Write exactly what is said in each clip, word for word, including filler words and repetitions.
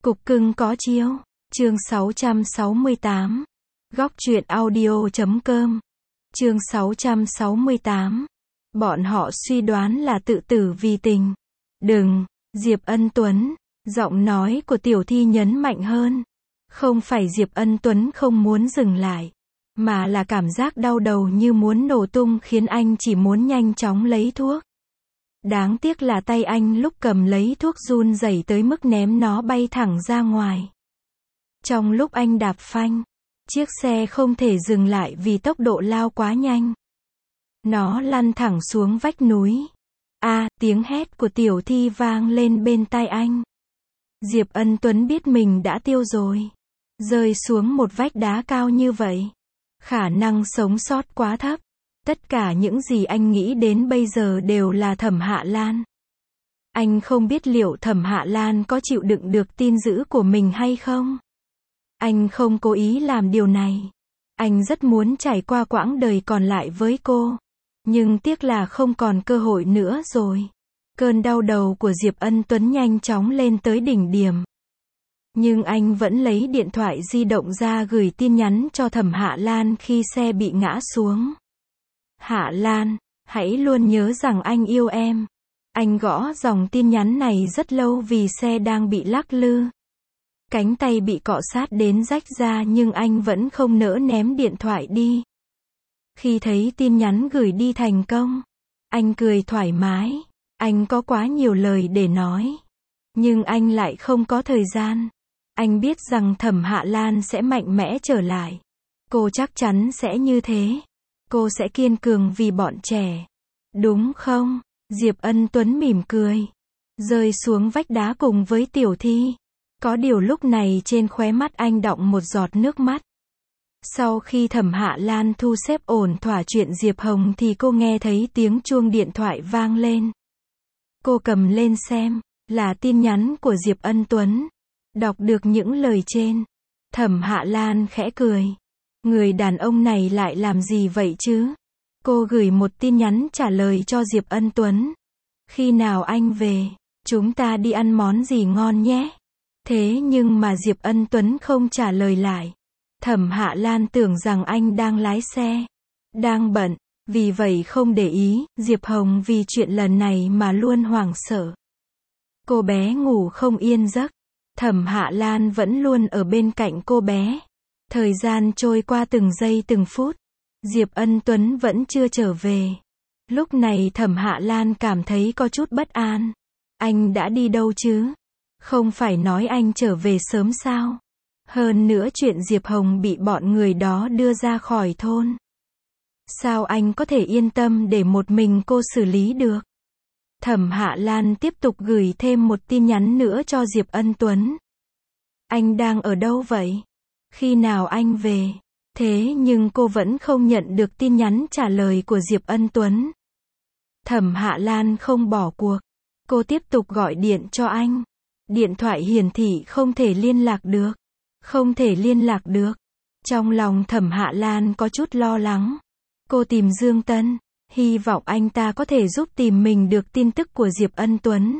Cục cưng có chiếu. Chương sáu trăm sáu mươi tám. Góc truyện audio chấm com. Chương sáu trăm sáu mươi tám. Bọn họ suy đoán là tự tử vì tình. Đừng, Diệp Ân Tuấn. Giọng nói của Tiểu Thi nhấn mạnh hơn. Không phải Diệp Ân Tuấn không muốn dừng lại, mà là cảm giác đau đầu như muốn nổ tung khiến anh chỉ muốn nhanh chóng lấy thuốc. Đáng tiếc là tay anh lúc cầm lấy thuốc run rẩy tới mức ném nó bay thẳng ra ngoài. Trong lúc anh đạp phanh, chiếc xe không thể dừng lại vì tốc độ lao quá nhanh. Nó lăn thẳng xuống vách núi. A, à, tiếng hét của Tiểu Thi vang lên bên tai anh. Diệp Ân Tuấn biết mình đã tiêu rồi. Rơi xuống một vách đá cao như vậy, khả năng sống sót quá thấp. Tất cả những gì anh nghĩ đến bây giờ đều là Thẩm Hạ Lan. Anh không biết liệu Thẩm Hạ Lan có chịu đựng được tin dữ của mình hay không. Anh không cố ý làm điều này. Anh rất muốn trải qua quãng đời còn lại với cô. Nhưng tiếc là không còn cơ hội nữa rồi. Cơn đau đầu của Diệp Ân Tuấn nhanh chóng lên tới đỉnh điểm. Nhưng anh vẫn lấy điện thoại di động ra gửi tin nhắn cho Thẩm Hạ Lan khi xe bị ngã xuống. Hạ Lan, hãy luôn nhớ rằng anh yêu em. Anh gõ dòng tin nhắn này rất lâu vì xe đang bị lắc lư. Cánh tay bị cọ sát đến rách ra nhưng anh vẫn không nỡ ném điện thoại đi. Khi thấy tin nhắn gửi đi thành công, anh cười thoải mái. Anh có quá nhiều lời để nói, nhưng anh lại không có thời gian. Anh biết rằng Thẩm Hạ Lan sẽ mạnh mẽ trở lại. Cô chắc chắn sẽ như thế. Cô sẽ kiên cường vì bọn trẻ. Đúng không? Diệp Ân Tuấn mỉm cười. Rơi xuống vách đá cùng với Tiểu Thi. Có điều lúc này trên khóe mắt anh đọng một giọt nước mắt. Sau khi Thẩm Hạ Lan thu xếp ổn thỏa chuyện Diệp Hồng thì cô nghe thấy tiếng chuông điện thoại vang lên. Cô cầm lên xem, là tin nhắn của Diệp Ân Tuấn. Đọc được những lời trên, Thẩm Hạ Lan khẽ cười. Người đàn ông này lại làm gì vậy chứ? Cô gửi một tin nhắn trả lời cho Diệp Ân Tuấn. Khi nào anh về, chúng ta đi ăn món gì ngon nhé? Thế nhưng mà Diệp Ân Tuấn không trả lời lại. Thẩm Hạ Lan tưởng rằng anh đang lái xe, đang bận, vì vậy không để ý. Diệp Hồng vì chuyện lần này mà luôn hoảng sợ. Cô bé ngủ không yên giấc. Thẩm Hạ Lan vẫn luôn ở bên cạnh cô bé. Thời gian trôi qua từng giây từng phút. Diệp Ân Tuấn vẫn chưa trở về. Lúc này Thẩm Hạ Lan cảm thấy có chút bất an. Anh đã đi đâu chứ? Không phải nói anh trở về sớm sao? Hơn nữa chuyện Diệp Hồng bị bọn người đó đưa ra khỏi thôn. Sao anh có thể yên tâm để một mình cô xử lý được? Thẩm Hạ Lan tiếp tục gửi thêm một tin nhắn nữa cho Diệp Ân Tuấn. Anh đang ở đâu vậy? Khi nào anh về? Thế nhưng cô vẫn không nhận được tin nhắn trả lời của Diệp Ân Tuấn. Thẩm Hạ Lan không bỏ cuộc. Cô tiếp tục gọi điện cho anh. Điện thoại hiển thị không thể liên lạc được. Không thể liên lạc được. Trong lòng Thẩm Hạ Lan có chút lo lắng. Cô tìm Dương Tân, hy vọng anh ta có thể giúp tìm mình được tin tức của Diệp Ân Tuấn.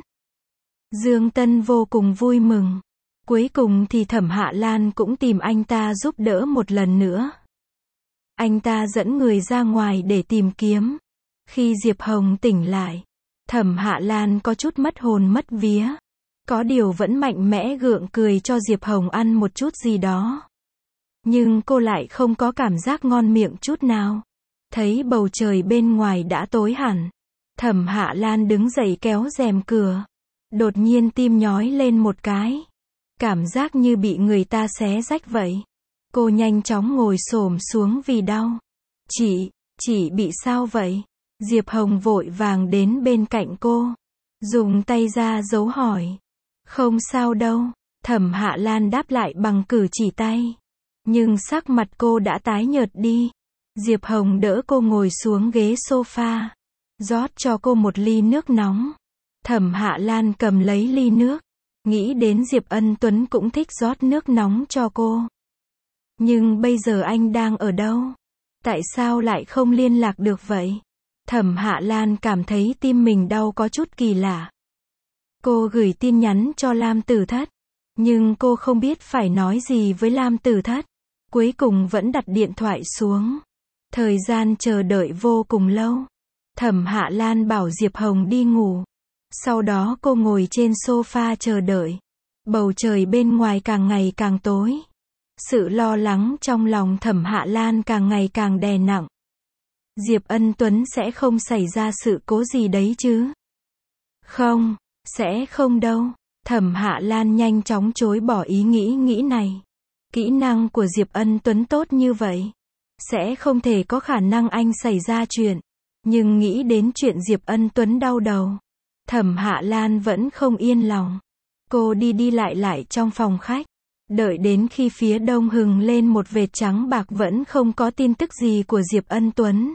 Dương Tân vô cùng vui mừng. Cuối cùng thì Thẩm Hạ Lan cũng tìm anh ta giúp đỡ một lần nữa. Anh ta dẫn người ra ngoài để tìm kiếm. Khi Diệp Hồng tỉnh lại, Thẩm Hạ Lan có chút mất hồn mất vía. Có điều vẫn mạnh mẽ gượng cười cho Diệp Hồng ăn một chút gì đó. Nhưng cô lại không có cảm giác ngon miệng chút nào. Thấy bầu trời bên ngoài đã tối hẳn. Thẩm Hạ Lan đứng dậy kéo rèm cửa. Đột nhiên tim nhói lên một cái. Cảm giác như bị người ta xé rách vậy. Cô nhanh chóng ngồi xổm xuống vì đau. Chị, chị bị sao vậy? Diệp Hồng vội vàng đến bên cạnh cô. Dùng tay ra dấu hỏi. Không sao đâu. Thẩm Hạ Lan đáp lại bằng cử chỉ tay. Nhưng sắc mặt cô đã tái nhợt đi. Diệp Hồng đỡ cô ngồi xuống ghế sofa. Rót cho cô một ly nước nóng. Thẩm Hạ Lan cầm lấy ly nước. Nghĩ đến Diệp Ân Tuấn cũng thích rót nước nóng cho cô. Nhưng bây giờ anh đang ở đâu? Tại sao lại không liên lạc được vậy? Thẩm Hạ Lan cảm thấy tim mình đau có chút kỳ lạ. Cô gửi tin nhắn cho Lam Tử Thất. Nhưng cô không biết phải nói gì với Lam Tử Thất. Cuối cùng vẫn đặt điện thoại xuống. Thời gian chờ đợi vô cùng lâu. Thẩm Hạ Lan bảo Diệp Hồng đi ngủ. Sau đó cô ngồi trên sofa chờ đợi. Bầu trời bên ngoài càng ngày càng tối. Sự lo lắng trong lòng Thẩm Hạ Lan càng ngày càng đè nặng. Diệp Ân Tuấn sẽ không xảy ra sự cố gì đấy chứ? Không, sẽ không đâu. Thẩm Hạ Lan nhanh chóng chối bỏ ý nghĩ nghĩ này. Kỹ năng của Diệp Ân Tuấn tốt như vậy. Sẽ không thể có khả năng anh xảy ra chuyện. Nhưng nghĩ đến chuyện Diệp Ân Tuấn đau đầu. Thẩm Hạ Lan vẫn không yên lòng. Cô đi đi lại lại trong phòng khách. Đợi đến khi phía đông hừng lên một vệt trắng bạc vẫn không có tin tức gì của Diệp Ân Tuấn.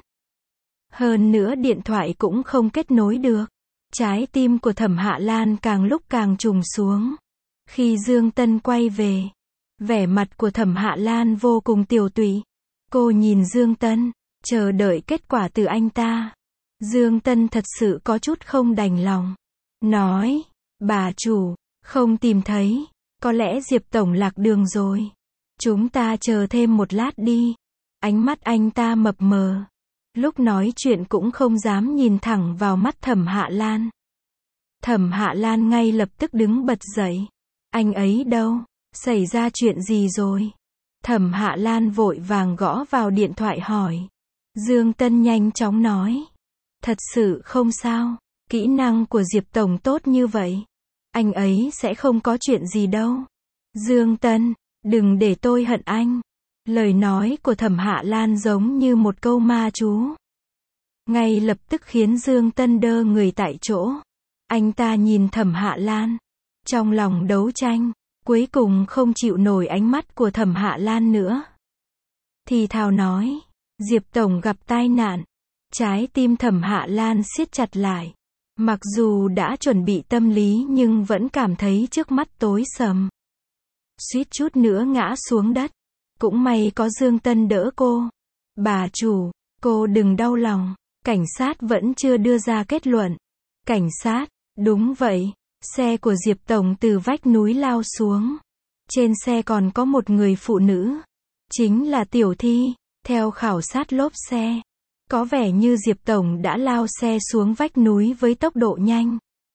Hơn nữa điện thoại cũng không kết nối được. Trái tim của Thẩm Hạ Lan càng lúc càng trùng xuống. Khi Dương Tân quay về, vẻ mặt của Thẩm Hạ Lan vô cùng tiều tụy. Cô nhìn Dương Tân, chờ đợi kết quả từ anh ta. Dương Tân thật sự có chút không đành lòng. Nói, bà chủ, không tìm thấy. Có lẽ Diệp Tổng lạc đường rồi. Chúng ta chờ thêm một lát đi. Ánh mắt anh ta mập mờ. Lúc nói chuyện cũng không dám nhìn thẳng vào mắt Thẩm Hạ Lan. Thẩm Hạ Lan ngay lập tức đứng bật dậy. Anh ấy đâu? Xảy ra chuyện gì rồi? Thẩm Hạ Lan vội vàng gõ vào điện thoại hỏi. Dương Tân nhanh chóng nói. Thật sự không sao. Kỹ năng của Diệp Tổng tốt như vậy. Anh ấy sẽ không có chuyện gì đâu. Dương Tân, đừng để tôi hận anh. Lời nói của Thẩm Hạ Lan giống như một câu ma chú. Ngay lập tức khiến Dương Tân đơ người tại chỗ. Anh ta nhìn Thẩm Hạ Lan. Trong lòng đấu tranh. Cuối cùng không chịu nổi ánh mắt của Thẩm Hạ Lan nữa. Thì thào nói. Diệp Tổng gặp tai nạn. Trái tim Thẩm Hạ Lan siết chặt lại. Mặc dù đã chuẩn bị tâm lý nhưng vẫn cảm thấy trước mắt tối sầm. Suýt chút nữa ngã xuống đất. Cũng may có Dương Tân đỡ cô. Bà chủ, cô đừng đau lòng. Cảnh sát vẫn chưa đưa ra kết luận. Cảnh sát, đúng vậy. Xe của Diệp Tổng từ vách núi lao xuống. Trên xe còn có một người phụ nữ. Chính là Tiểu Thi. Theo khảo sát lốp xe. Có vẻ như Diệp Tổng đã lao xe xuống vách núi với tốc độ nhanh.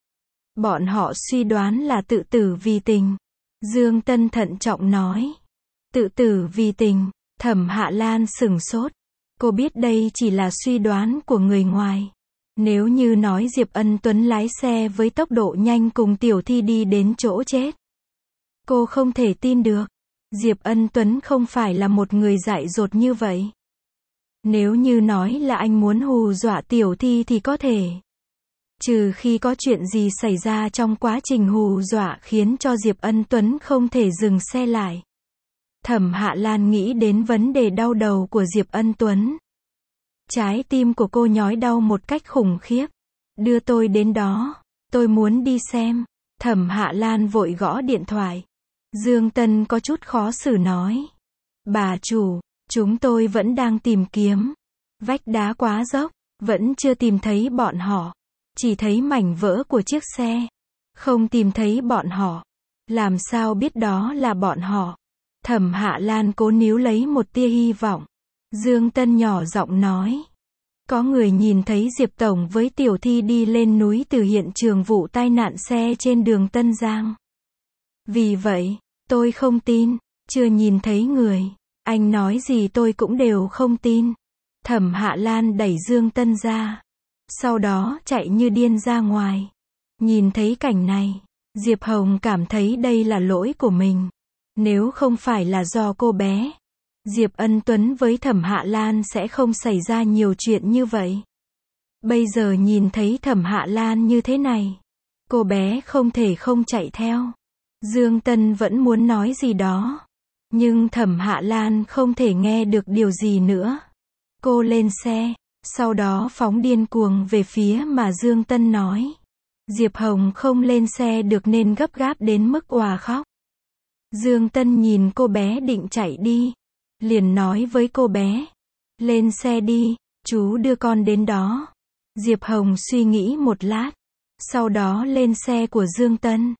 Bọn họ suy đoán là tự tử vì tình. Dương Tân thận trọng nói. Tự tử vì tình. Thẩm Hạ Lan sửng sốt. Cô biết đây chỉ là suy đoán của người ngoài. Nếu như nói Diệp Ân Tuấn lái xe với tốc độ nhanh cùng Tiểu Thi đi đến chỗ chết. Cô không thể tin được. Diệp Ân Tuấn không phải là một người dại dột như vậy. Nếu như nói là anh muốn hù dọa Tiểu Thi thì có thể. Trừ khi có chuyện gì xảy ra trong quá trình hù dọa khiến cho Diệp Ân Tuấn không thể dừng xe lại. Thẩm Hạ Lan nghĩ đến vấn đề đau đầu của Diệp Ân Tuấn. Trái tim của cô nhói đau một cách khủng khiếp. Đưa tôi đến đó. Tôi muốn đi xem. Thẩm Hạ Lan vội gõ điện thoại. Dương Tân có chút khó xử nói. Bà chủ, chúng tôi vẫn đang tìm kiếm. Vách đá quá dốc. Vẫn chưa tìm thấy bọn họ. Chỉ thấy mảnh vỡ của chiếc xe. Không tìm thấy bọn họ. Làm sao biết đó là bọn họ? Thẩm Hạ Lan cố níu lấy một tia hy vọng. Dương Tân nhỏ giọng nói. Có người nhìn thấy Diệp Tổng với Tiểu Thi đi lên núi từ hiện trường vụ tai nạn xe trên đường Tân Giang. Vì vậy, tôi không tin. Chưa nhìn thấy người. Anh nói gì tôi cũng đều không tin. Thẩm Hạ Lan đẩy Dương Tân ra. Sau đó chạy như điên ra ngoài. Nhìn thấy cảnh này, Diệp Hồng cảm thấy đây là lỗi của mình. Nếu không phải là do cô bé, Diệp Ân Tuấn với Thẩm Hạ Lan sẽ không xảy ra nhiều chuyện như vậy. Bây giờ nhìn thấy Thẩm Hạ Lan như thế này, cô bé không thể không chạy theo. Dương Tân vẫn muốn nói gì đó, nhưng Thẩm Hạ Lan không thể nghe được điều gì nữa. Cô lên xe, sau đó phóng điên cuồng về phía mà Dương Tân nói. Diệp Hồng không lên xe được nên gấp gáp đến mức òa khóc. Dương Tân nhìn cô bé định chạy đi, liền nói với cô bé. Lên xe đi, chú đưa con đến đó. Diệp Hồng suy nghĩ một lát, sau đó lên xe của Dương Tân.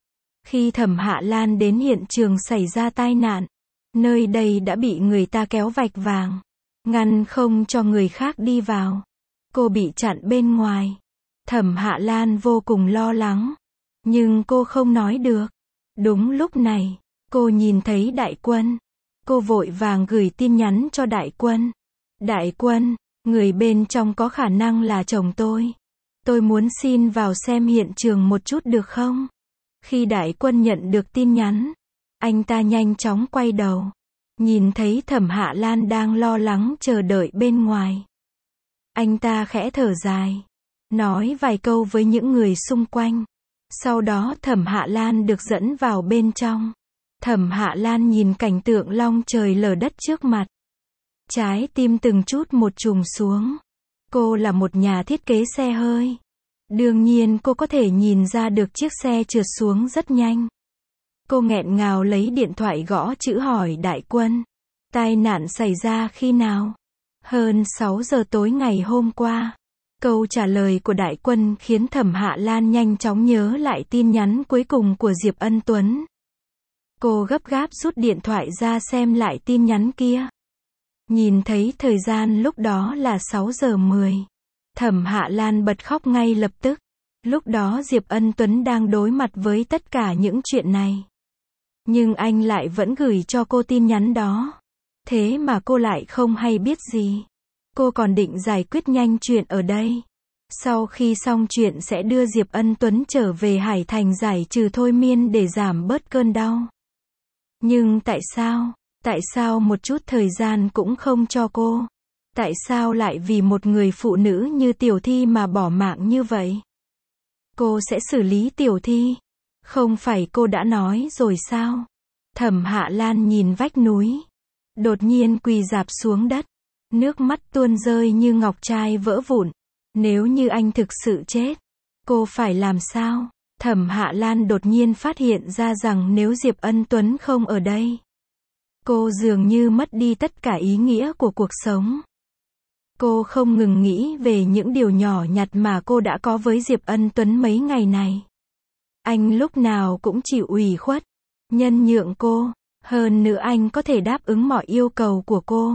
Khi Thẩm Hạ Lan đến hiện trường xảy ra tai nạn, nơi đây đã bị người ta kéo vạch vàng, ngăn không cho người khác đi vào. Cô bị chặn bên ngoài. Thẩm Hạ Lan vô cùng lo lắng, nhưng cô không nói được. Đúng lúc này, cô nhìn thấy Đại Quân. Cô vội vàng gửi tin nhắn cho Đại Quân. Đại Quân, người bên trong có khả năng là chồng tôi. Tôi muốn xin vào xem hiện trường một chút được không? Khi Đại Quân nhận được tin nhắn, anh ta nhanh chóng quay đầu. Nhìn thấy Thẩm Hạ Lan đang lo lắng chờ đợi bên ngoài. Anh ta khẽ thở dài, nói vài câu với những người xung quanh. Sau đó Thẩm Hạ Lan được dẫn vào bên trong. Thẩm Hạ Lan nhìn cảnh tượng long trời lở đất trước mặt. Trái tim từng chút một trùng xuống. Cô là một nhà thiết kế xe hơi. Đương nhiên cô có thể nhìn ra được chiếc xe trượt xuống rất nhanh. Cô nghẹn ngào lấy điện thoại gõ chữ hỏi Đại Quân. Tai nạn xảy ra khi nào? Hơn sáu giờ tối ngày hôm qua. Câu trả lời của Đại Quân khiến Thẩm Hạ Lan nhanh chóng nhớ lại tin nhắn cuối cùng của Diệp Ân Tuấn. Cô gấp gáp rút điện thoại ra xem lại tin nhắn kia. Nhìn thấy thời gian lúc đó là sáu giờ mười. Thẩm Hạ Lan bật khóc ngay lập tức. Lúc đó Diệp Ân Tuấn đang đối mặt với tất cả những chuyện này. Nhưng anh lại vẫn gửi cho cô tin nhắn đó. Thế mà cô lại không hay biết gì. Cô còn định giải quyết nhanh chuyện ở đây. Sau khi xong chuyện sẽ đưa Diệp Ân Tuấn trở về Hải Thành giải trừ thôi miên để giảm bớt cơn đau. Nhưng tại sao? Tại sao một chút thời gian cũng không cho cô? Tại sao lại vì một người phụ nữ như Tiểu Thi mà bỏ mạng như vậy? Cô sẽ xử lý Tiểu Thi. Không phải cô đã nói rồi sao? Thẩm Hạ Lan nhìn vách núi. Đột nhiên quỳ rạp xuống đất. Nước mắt tuôn rơi như ngọc trai vỡ vụn. Nếu như anh thực sự chết, cô phải làm sao? Thẩm Hạ Lan đột nhiên phát hiện ra rằng nếu Diệp Ân Tuấn không ở đây, cô dường như mất đi tất cả ý nghĩa của cuộc sống. Cô không ngừng nghĩ về những điều nhỏ nhặt mà cô đã có với Diệp Ân Tuấn mấy ngày này. Anh lúc nào cũng chịu ủy khuất, nhân nhượng cô, hơn nữa anh có thể đáp ứng mọi yêu cầu của cô.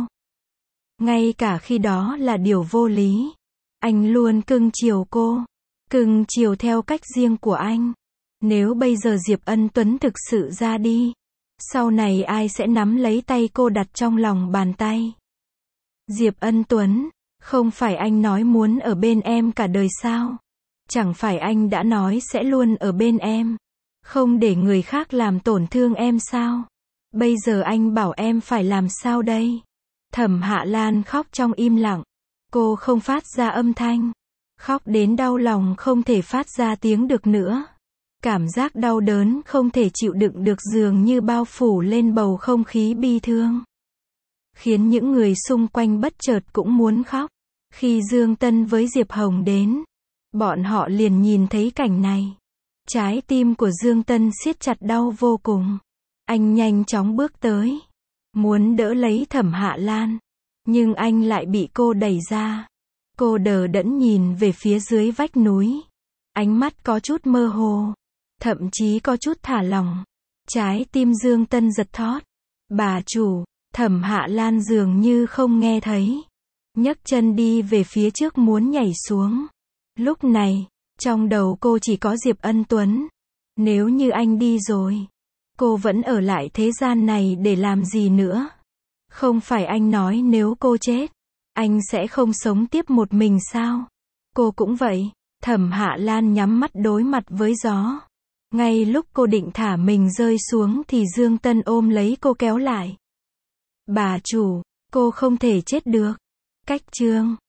Ngay cả khi đó là điều vô lý, anh luôn cưng chiều cô, cưng chiều theo cách riêng của anh. Nếu bây giờ Diệp Ân Tuấn thực sự ra đi, sau này ai sẽ nắm lấy tay cô đặt trong lòng bàn tay? Diệp Ân Tuấn, không phải anh nói muốn ở bên em cả đời sao? Chẳng phải anh đã nói sẽ luôn ở bên em, không để người khác làm tổn thương em sao? Bây giờ anh bảo em phải làm sao đây? Thẩm Hạ Lan khóc trong im lặng. Cô không phát ra âm thanh. Khóc đến đau lòng không thể phát ra tiếng được nữa. Cảm giác đau đớn không thể chịu đựng được dường như bao phủ lên bầu không khí bi thương. Khiến những người xung quanh bất chợt cũng muốn khóc. Khi Dương Tân với Diệp Hồng đến, bọn họ liền nhìn thấy cảnh này. Trái tim của Dương Tân siết chặt đau vô cùng. Anh nhanh chóng bước tới, muốn đỡ lấy Thẩm Hạ Lan, nhưng anh lại bị cô đẩy ra. Cô đờ đẫn nhìn về phía dưới vách núi. Ánh mắt có chút mơ hồ, thậm chí có chút thả lỏng. Trái tim Dương Tân giật thót. Bà chủ, Thẩm Hạ Lan dường như không nghe thấy. Nhấc chân đi về phía trước muốn nhảy xuống. Lúc này, trong đầu cô chỉ có Diệp Ân Tuấn. Nếu như anh đi rồi, cô vẫn ở lại thế gian này để làm gì nữa? Không phải anh nói nếu cô chết, anh sẽ không sống tiếp một mình sao? Cô cũng vậy. Thẩm Hạ Lan nhắm mắt đối mặt với gió. Ngay lúc cô định thả mình rơi xuống thì Dương Tân ôm lấy cô kéo lại. Bà chủ, cô không thể chết được. Cách chương